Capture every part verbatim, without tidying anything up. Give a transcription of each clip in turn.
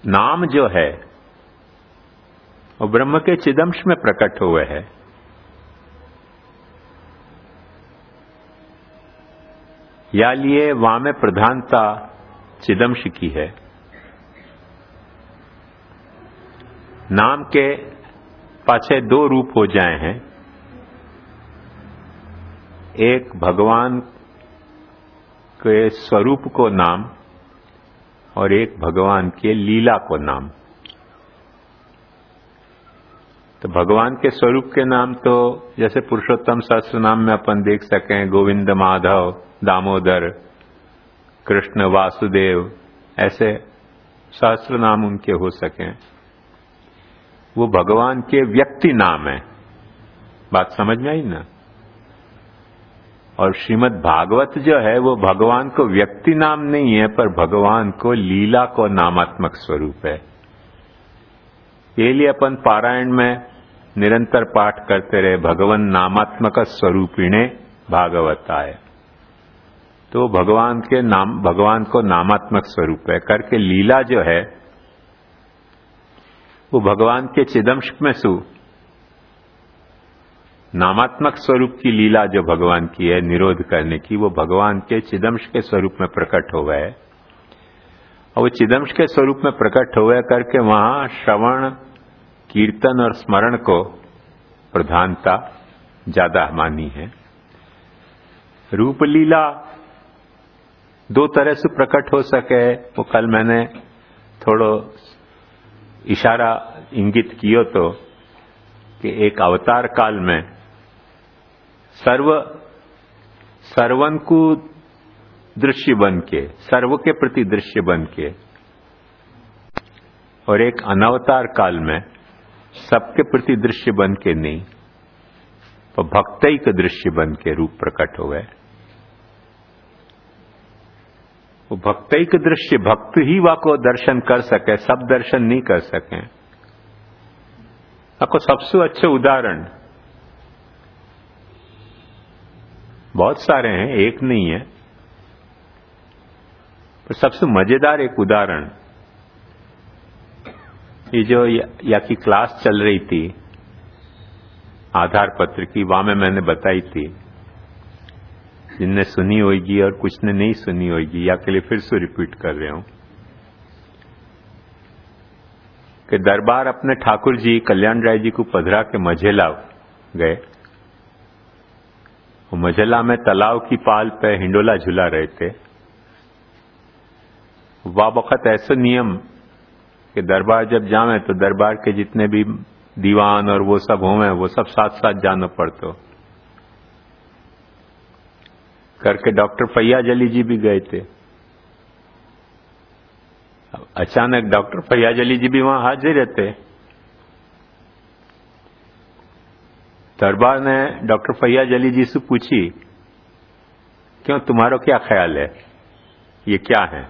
नाम जो है वो ब्रह्म के चिदंश में प्रकट हुए है। या लिए वहां में प्रधानता चिदंश की है। नाम के पाछे दो रूप हो जाए हैं, एक भगवान के स्वरूप को नाम और एक भगवान के लीला को नाम। तो भगवान के स्वरूप के नाम तो जैसे पुरुषोत्तम सहस्त्र नाम में अपन देख सकें, गोविंद, माधव, दामोदर, कृष्ण, वासुदेव, ऐसे सहस्त्र नाम उनके हो सकें। वो भगवान के व्यक्ति नाम है। बात समझ में आई ना? और श्रीमद् भागवत जो है वो भगवान को व्यक्ति नाम नहीं है, पर भगवान को लीला को नामात्मक स्वरूप है। ये लिए अपन पारायण में निरंतर पाठ करते रहे, भगवान नामात्मक स्वरूपिणे भागवताय। तो भगवान के नाम, भगवान को नामात्मक स्वरूप है करके लीला जो है वो भगवान के चिदंश में सु नामात्मक स्वरूप की लीला जो भगवान की है निरोध करने की, वो भगवान के चिदंश के स्वरूप में प्रकट हो गए। और वो चिदंश के स्वरूप में प्रकट हो गए करके वहां श्रवण, कीर्तन और स्मरण को प्रधानता ज्यादा मानी है। रूप लीला दो तरह से प्रकट हो सके, वो कल मैंने थोड़ो इशारा इंगित कियो तो कि एक अवतार काल में सर्व सर्वन को दृश्य बन के, सर्व के प्रति दृश्य बन के, और एक अनवतार काल में सबके प्रति दृश्य बन के नहीं, तो भक्तैक दृश्य बन के रूप प्रकट हो गए। वो भक्तैक दृश्य, भक्त ही वाको दर्शन कर सके, सब दर्शन नहीं कर सके। आपको सबसे अच्छे उदाहरण बहुत सारे हैं, एक नहीं है, पर सबसे मजेदार एक उदाहरण, ये जो या, या की क्लास चल रही थी आधार पत्र की, वहां में मैंने बताई थी, जिनने सुनी होगी और कुछ ने नहीं सुनी होगी, या के लिए फिर से रिपीट कर रहा हूं कि दरबार अपने ठाकुर जी कल्याण राय जी को पधरा के मझेला गए। वो मझेला में तालाब की पाल पे हिंडोला झुला रहे थे। वह वक्त ऐसा नियम कि दरबार जब जावे तो दरबार के जितने भी दीवान और वो सब होवे वो सब साथ साथ जाना पड़तो करके डॉक्टर फैयाज अली जी भी गए थे। अचानक डॉक्टर फैयाज अली जी भी वहां हाजिर रहते। दरबार ने डॉक्टर फैयाज अली जी से पूछी, क्यों, तुम्हारा क्या ख्याल है, ये क्या है?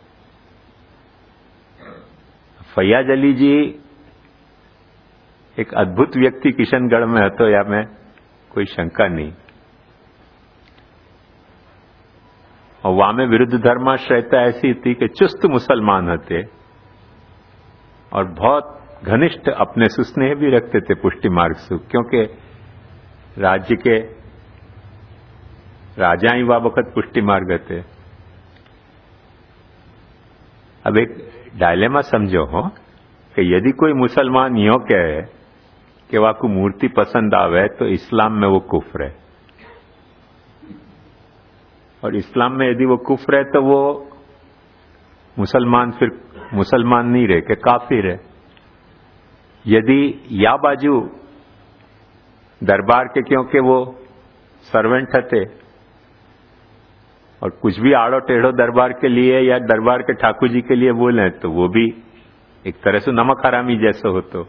फैयाज अली जी एक अद्भुत व्यक्ति किशनगढ़ में हतो, या में कोई शंका नहीं। और वहां में विरुद्ध धर्माश्रयता ऐसी थी कि चुस्त मुसलमान होते और बहुत घनिष्ठ अपने से स्नेह भी रखते थे पुष्टि मार्ग से, क्योंकि राज्य के राजा ही वह वक्त पुष्टि मार्ग थे। अब एक डायलेमा समझो हो कि यदि कोई मुसलमान यो कहे कि वह को मूर्ति पसंद आवे तो इस्लाम में वो कुफ्र है, और इस्लाम में यदि वो कुफ्र है तो वो मुसलमान फिर मुसलमान नहीं रहे कि काफिर है। यदि या बाजू दरबार के, क्योंकि वो सर्वेंट थे और कुछ भी आड़ो टेढ़ो दरबार के लिए या दरबार के ठाकुर जी के लिए बोले तो वो भी एक तरह से नमक हरामी जैसे हो। तो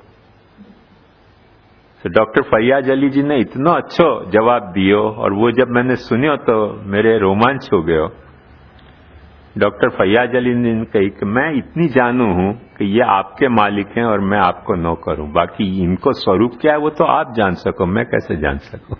तो डॉक्टर फैयाज अली जी ने इतना अच्छा जवाब दियो, और वो जब मैंने सुनियो तो मेरे रोमांच हो गयो। डॉक्टर फैयाज अली ने कही कि मैं इतनी जानू हूं कि ये आपके मालिक हैं और मैं आपको नौकर हूं, बाकी इनको स्वरूप क्या है वो तो आप जान सको, मैं कैसे जान सकूं?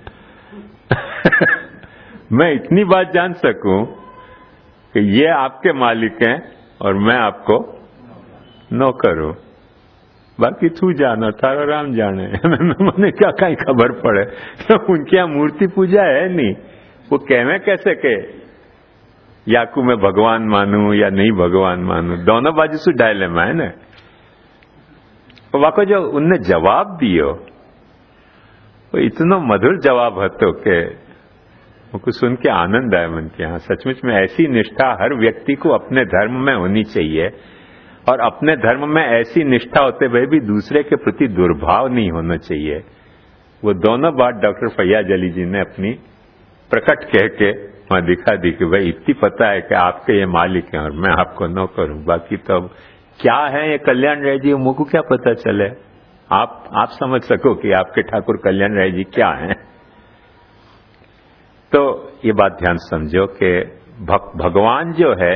मैं इतनी बात जान सकूं कि ये आपके मालिक हैं और मैं आपको न करो, बाकी तू जानो, थारो राम जाने। मैंने क्या कहीं खबर पड़े, उनकी यहाँ मूर्ति पूजा है नहीं, वो कहवे कैसे के याकू मैं भगवान मानू या नहीं भगवान मानू, दोनों बाजू से डायलेमा है ना। वाको जो उनने जवाब दियो वो इतना मधुर जवाब हतो के मुझको सुन के आनंद आया मन के। हाँ, सचमुच में ऐसी निष्ठा हर व्यक्ति को अपने धर्म में होनी चाहिए, और अपने धर्म में ऐसी निष्ठा होते हुए भी दूसरे के प्रति दुर्भाव नहीं होना चाहिए। वो दोनों बात डॉक्टर फैयाज अली जी ने अपनी प्रकट कह के वहां दिखा दी कि भाई इतनी पता है कि आपके ये मालिक हैं और मैं आपको न करूं, बाकी तो अब क्या है ये कल्याण राय जी, मुझको क्या पता चले, आप आप समझ सको कि आपके ठाकुर कल्याण राय जी क्या हैं। तो ये बात ध्यान समझो कि भक, भगवान जो है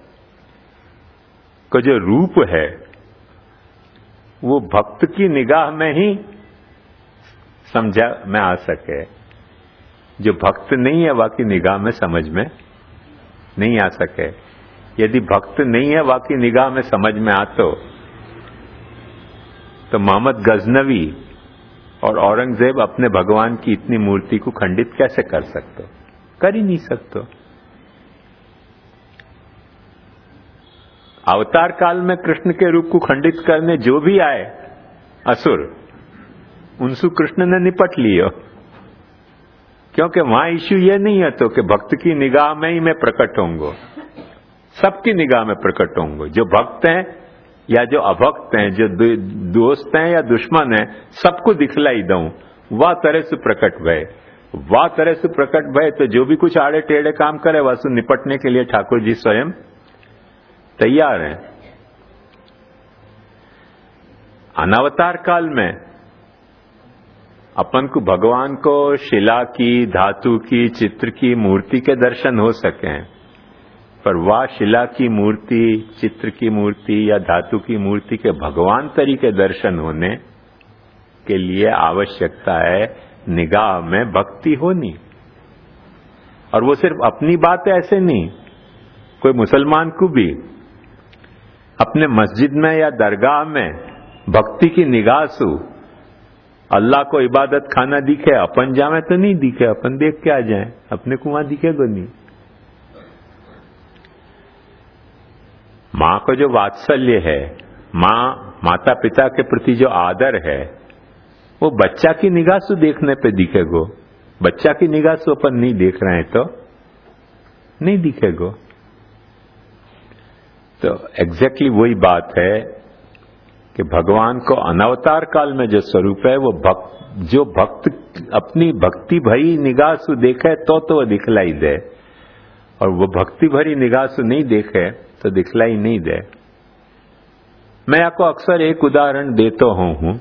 को जो रूप है वो भक्त की निगाह में ही समझा में आ सके, जो भक्त नहीं है वाकी निगाह में समझ में नहीं आ सके। यदि भक्त नहीं है वाकी निगाह में समझ में आतो तो मोहम्मद गजनवी और औरंगजेब अपने भगवान की इतनी मूर्ति को खंडित कैसे कर सकते, कर ही नहीं सकते। अवतार काल में कृष्ण के रूप को खंडित करने जो भी आए असुर, उनसे कृष्ण ने निपट लियो, क्योंकि वहां इश्यू ये नहीं है तो कि भक्त की निगाह में ही मैं प्रकट होऊंगा, सबकी निगाह में प्रकट होऊंगा। जो भक्त हैं या जो अभक्त हैं, जो दोस्त हैं या दुश्मन हैं, सबको दिखलाई दूं, वह तरह से प्रकट भय, वह तरह से प्रकट भय तो जो भी कुछ आड़े टेढ़े काम करे वह निपटने के लिए ठाकुर जी स्वयं तैयार हैं। अनावतार काल में अपन को भगवान को शिला की, धातु की, चित्र की, मूर्ति के दर्शन हो सके, पर वह शिला की मूर्ति, चित्र की मूर्ति या धातु की मूर्ति के भगवान तरीके दर्शन होने के लिए आवश्यकता है निगाह में भक्ति होनी। और वो सिर्फ अपनी बात है ऐसे नहीं, कोई मुसलमान को भी अपने मस्जिद में या दरगाह में भक्ति की निगाह से अल्लाह को इबादत खाना दिखे, अपन जावे तो नहीं दिखे, अपन देख के आ जाए, अपने को वहां दिखेगा नहीं। मां को जो वात्सल्य है, मां माता पिता के प्रति जो आदर है, वो बच्चा की निगाह से देखने पे दिखेगो। बच्चा की निगाह से अपन नहीं देख रहे हैं तो नहीं दिखेगो। तो एग्जैक्टली वही बात है कि भगवान को अनवतार काल में जो स्वरूप है वो भक्त, जो भक्त अपनी भक्ति भरी निगाह से देखे तो तो वो दिखलाई दे, और वो भक्ति भरी निगाह से नहीं देखे तो दिखलाई नहीं दे। मैं आपको अक्सर एक उदाहरण देता हूं,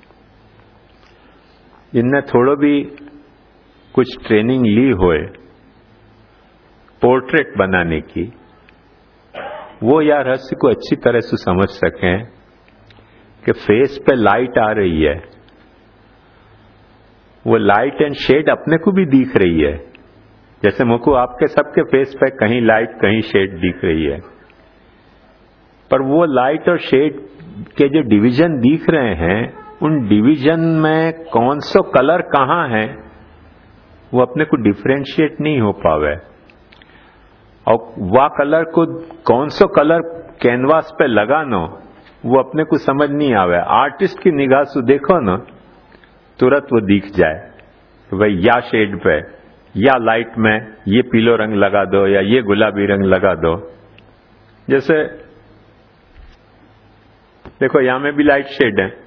जिनने थोड़ो भी कुछ ट्रेनिंग ली होए पोर्ट्रेट बनाने की, वो या रहस्य को अच्छी तरह से समझ सकें कि फेस पे लाइट आ रही है, वो लाइट एंड शेड अपने को भी दिख रही है, जैसे मुझको आपके सबके फेस पे कहीं लाइट कहीं शेड दिख रही है, पर वो लाइट और शेड के जो डिवीजन दिख रहे हैं, उन डिवीजन में कौन सा कलर कहां है वो अपने को डिफरेंशिएट नहीं हो पावे, और वह कलर को कौन सा कलर कैनवास पे लगानो वो अपने को समझ नहीं आवे। आर्टिस्ट की निगाह से देखो ना, तुरंत वो दिख जाए तो भाई या शेड पे या लाइट में ये पीलो रंग लगा दो या ये गुलाबी रंग लगा दो। जैसे देखो यहां में भी लाइट शेड है,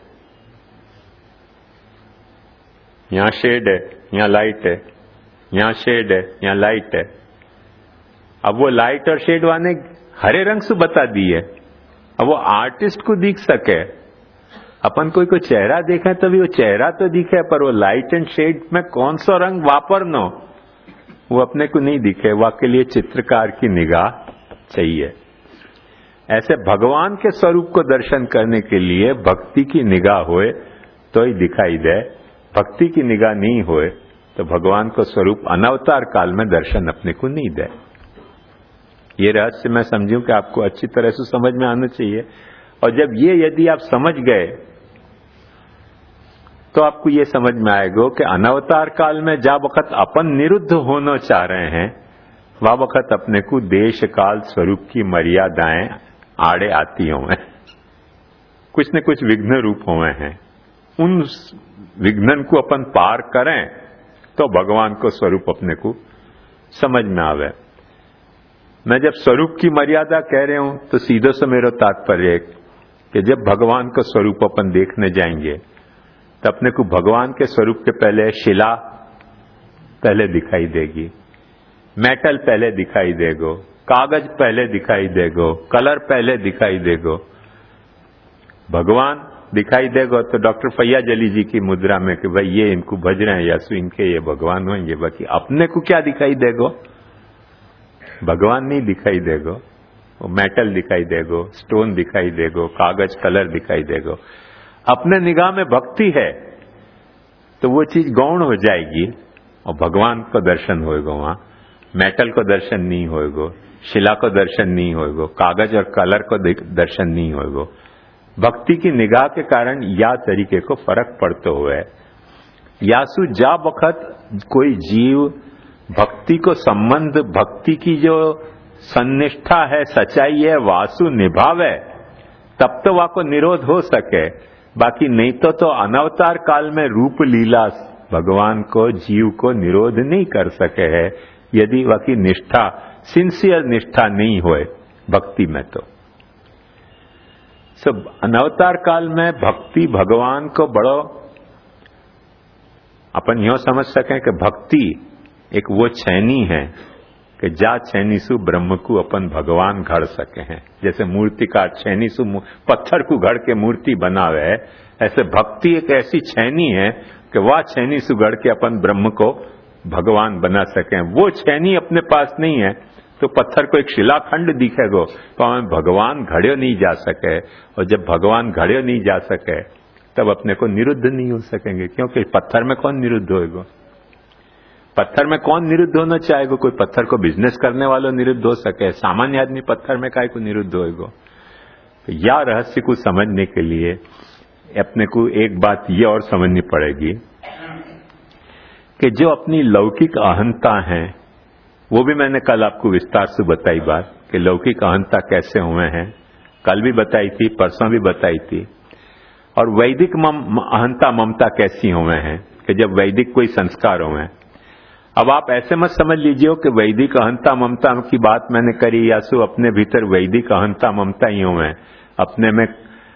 यहां शेड है, यहां लाइट है, यहां शेड है, यहां लाइट है। अब वो लाइट और शेड वाने हरे रंग से बता दिए, अब वो आर्टिस्ट को दिख सके। अपन कोई को चेहरा देखें तभी वो चेहरा तो दिखे, पर वो लाइट एंड शेड में कौन सा रंग वापरनो वो अपने को नहीं दिखे। वह के लिए चित्रकार की निगाह चाहिए। ऐसे भगवान के स्वरूप को दर्शन करने के लिए भक्ति की निगाह होए तो ही दिखाई दे, भक्ति की निगाह नहीं होए तो भगवान को स्वरूप अनवतार काल में दर्शन अपने को नहीं दे। ये रहस्य मैं समझूं कि आपको अच्छी तरह से समझ में आना चाहिए। और जब ये यदि आप समझ गए तो आपको ये समझ में आएगा कि अनवतार काल में जा वक्त अपन निरुद्ध होना चाह रहे हैं, वह वक्त अपने को देश काल स्वरूप की मर्यादाएं आड़े आती हुए, कुछ न कुछ विघ्न रूप हुए हैं। उन विघ्नन को अपन पार करें तो भगवान को स्वरूप अपने को समझ में आवे। मैं जब स्वरूप की मर्यादा कह रहे हूं तो सीधे से मेरा तात्पर्य है कि जब भगवान का स्वरूप अपन देखने जाएंगे तो अपने को भगवान के स्वरूप के पहले शिला पहले दिखाई देगी, मेटल पहले दिखाई देगो, कागज पहले दिखाई देगो, कलर पहले दिखाई देगो। भगवान दिखाई देगा तो डॉक्टर फैया जली जी की मुद्रा में कि भाई ये इनको भज रहे हैं यासु इनके ये भगवान होंगे। बाकी अपने को क्या दिखाई देगो? भगवान नहीं दिखाई देगो, वो मेटल दिखाई देगो, स्टोन दिखाई देगो, कागज कलर दिखाई देगो। अपने निगाह में भक्ति है तो वो चीज गौण हो जाएगी और भगवान को दर्शन होएगा। वहां मेटल को दर्शन नहीं होएगा, शिला को दर्शन नहीं होएगा, कागज और कलर को दर्शन नहीं होएगा। भक्ति की निगाह के कारण या तरीके को फर्क पड़ते हुए यासु जा वक्त कोई जीव भक्ति को संबंध, भक्ति की जो सन्निष्ठा है, सच्चाई है, वासु निभावे तब तो वह को निरोध हो सके। बाकी नहीं तो तो अनवतार काल में रूप लीला भगवान को जीव को निरोध नहीं कर सके है यदि वह की निष्ठा सिंसियर निष्ठा नहीं होए भक्ति में। तो सब अनवतार काल में भक्ति भगवान को बड़ो अपन यो समझ सकें कि भक्ति एक वो छैनी है कि जा छैनी सु ब्रह्म को अपन भगवान घड़ सके हैं। जैसे मूर्तिकार छैनी सु पत्थर को घड़ के मूर्ति बनावे है, ऐसे भक्ति एक ऐसी छैनी है कि वह छैनी सु घड़ के अपन ब्रह्म को भगवान बना सके। वो छैनी अपने पास नहीं है तो पत्थर को एक शिलाखंड दिखेगा तो हमें भगवान घड़े नहीं जा सके। और जब भगवान घड़े नहीं जा सके तब अपने को निरुद्ध नहीं हो सकेंगे, क्योंकि पत्थर में कौन निरुद्ध होएगा? पत्थर में कौन निरुद्ध होना चाहेगा? कोई पत्थर को बिजनेस करने वाला निरुद्ध हो सके, सामान्य आदमी पत्थर में काय को निरुद्ध होएगा? तो या रहस्य को समझने के लिए अपने को एक बात ये और समझनी पड़ेगी कि जो अपनी लौकिक अहंता है, वो भी मैंने कल आपको विस्तार से बताई बात कि लौकिक अहंता कैसे हुए हैं, कल भी बताई थी, परसों भी बताई थी। और वैदिक मम, अहंता ममता कैसी हुए हैं कि जब वैदिक कोई संस्कार हुए। अब आप ऐसे मत समझ लीजिए कि वैदिक अहंता ममता की बात मैंने करी या सो अपने भीतर वैदिक अहंता ममता ही हुए हैं। अपने में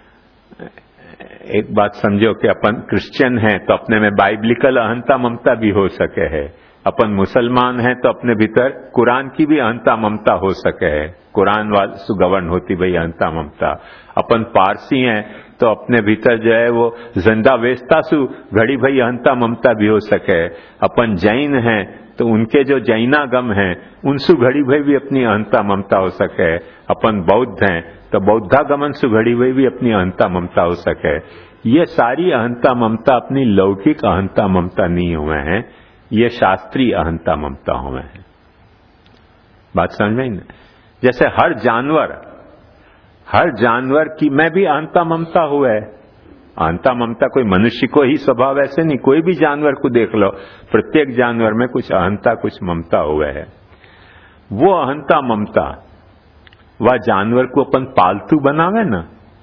एक बात समझो कि अपन क्रिश्चियन हैं तो अपने में बाइबलिकल अहंता ममता भी हो सके है, अपन मुसलमान हैं तो अपने भीतर कुरान की भी अहंता ममता हो सके है, कुरान वाल सुगवर्न होती भाई अहंता ममता। अपन पारसी हैं तो अपने भीतर जो है वो जिंदा वेस्ता सु घड़ी भई अहंता ममता भी हो सके। अपन जैन हैं तो उनके जो जैनागम हैं उनसु घड़ी भई भी अपनी अहंता ममता हो सके। अपन बौद्ध हैं तो बौद्धागमन सु घड़ी भई भी अपनी अहंता ममता हो सके। ये सारी अहंता ममता अपनी लौकिक अहंता ममता नहीं हुए हैं, ये शास्त्रीय अहंता ममता हुए हैं। बात समझ में ना? जैसे हर जानवर हर जानवर की में भी अहंता ममता हुआ है। अहंता ममता कोई मनुष्य को ही स्वभाव ऐसे नहीं, कोई भी जानवर को देख लो, प्रत्येक जानवर में कुछ अहंता कुछ ममता हुआ है। वो अहंता ममता वह जानवर को अपन पालतू बनावे ना,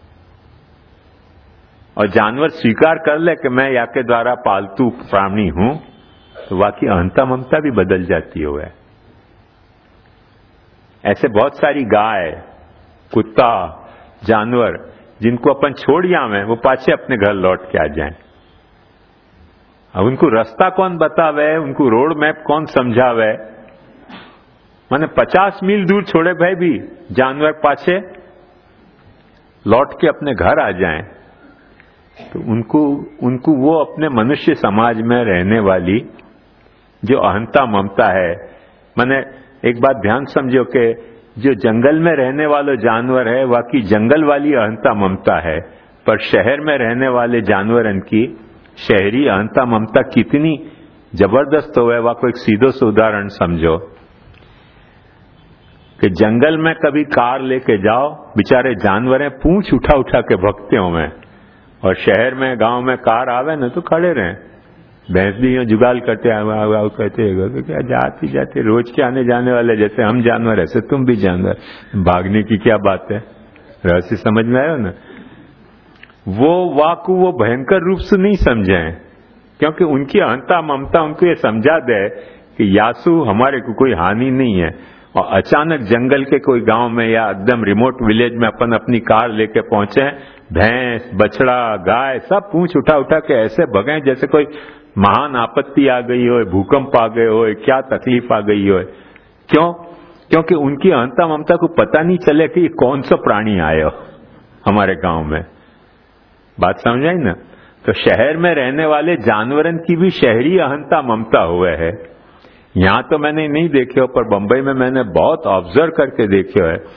और जानवर स्वीकार कर ले कि मैं या के द्वारा पालतू प्राणी हूं, तो वह की अहंता ममता भी बदल जाती हो है। ऐसे बहुत सारी गाय, कुत्ता, जानवर जिनको अपन छोड़ जावे वो पाछे अपने घर लौट के आ जाएं। अब उनको रास्ता कौन बतावे, उनको रोड मैप कौन समझावे? माने पचास मील दूर छोड़े भाई भी जानवर पाछे लौट के अपने घर आ जाएं, तो उनको उनको वो अपने मनुष्य समाज में रहने वाली जो अहंता ममता है। माने एक बात ध्यान समझो कि जो जंगल में रहने वाला जानवर है वह की जंगल वाली अहंता ममता है, पर शहर में रहने वाले जानवरन की शहरी अहंता ममता कितनी जबरदस्त हो है। वह को एक सीधो से उदाहरण समझो कि जंगल में कभी कार लेके जाओ, बेचारे जानवर हैं, पूंछ उठा उठा के भगते हो में, और शहर में गांव में कार आवे ना तो खड़े रहे। भैंस भी यूं जुगाल करते आवे कहते तो क्या जाती जाती रोज के आने जाने वाले, जैसे हम जानवर ऐसे तुम भी जानवर, भागने की क्या बात है। रहस्य समझ में आयो ना। वो वाकु वो भयंकर रूप से नहीं समझे, क्योंकि उनकी अहंता ममता उनको ये समझा दे कि यासु हमारे को कोई हानि नहीं है। और अचानक जंगल के कोई गांव में या एकदम रिमोट विलेज में अपन अपनी कार लेके पहुंचे, भैंस बछड़ा गाय सब पूंछ उठा उठा के ऐसे भगे जैसे कोई महान आपत्ति आ गई हो, भूकंप आ गए हो, क्या तकलीफ आ गई हो। क्यों? क्योंकि उनकी अहंता ममता को पता नहीं चले कि ये कौन सा प्राणी आया हमारे गांव में। बात समझ आई ना। तो शहर में रहने वाले जानवरन की भी शहरी अहंता ममता हुए है। यहां तो मैंने नहीं देखे हो, पर बंबई में मैंने बहुत ऑब्जर्व करके देखे है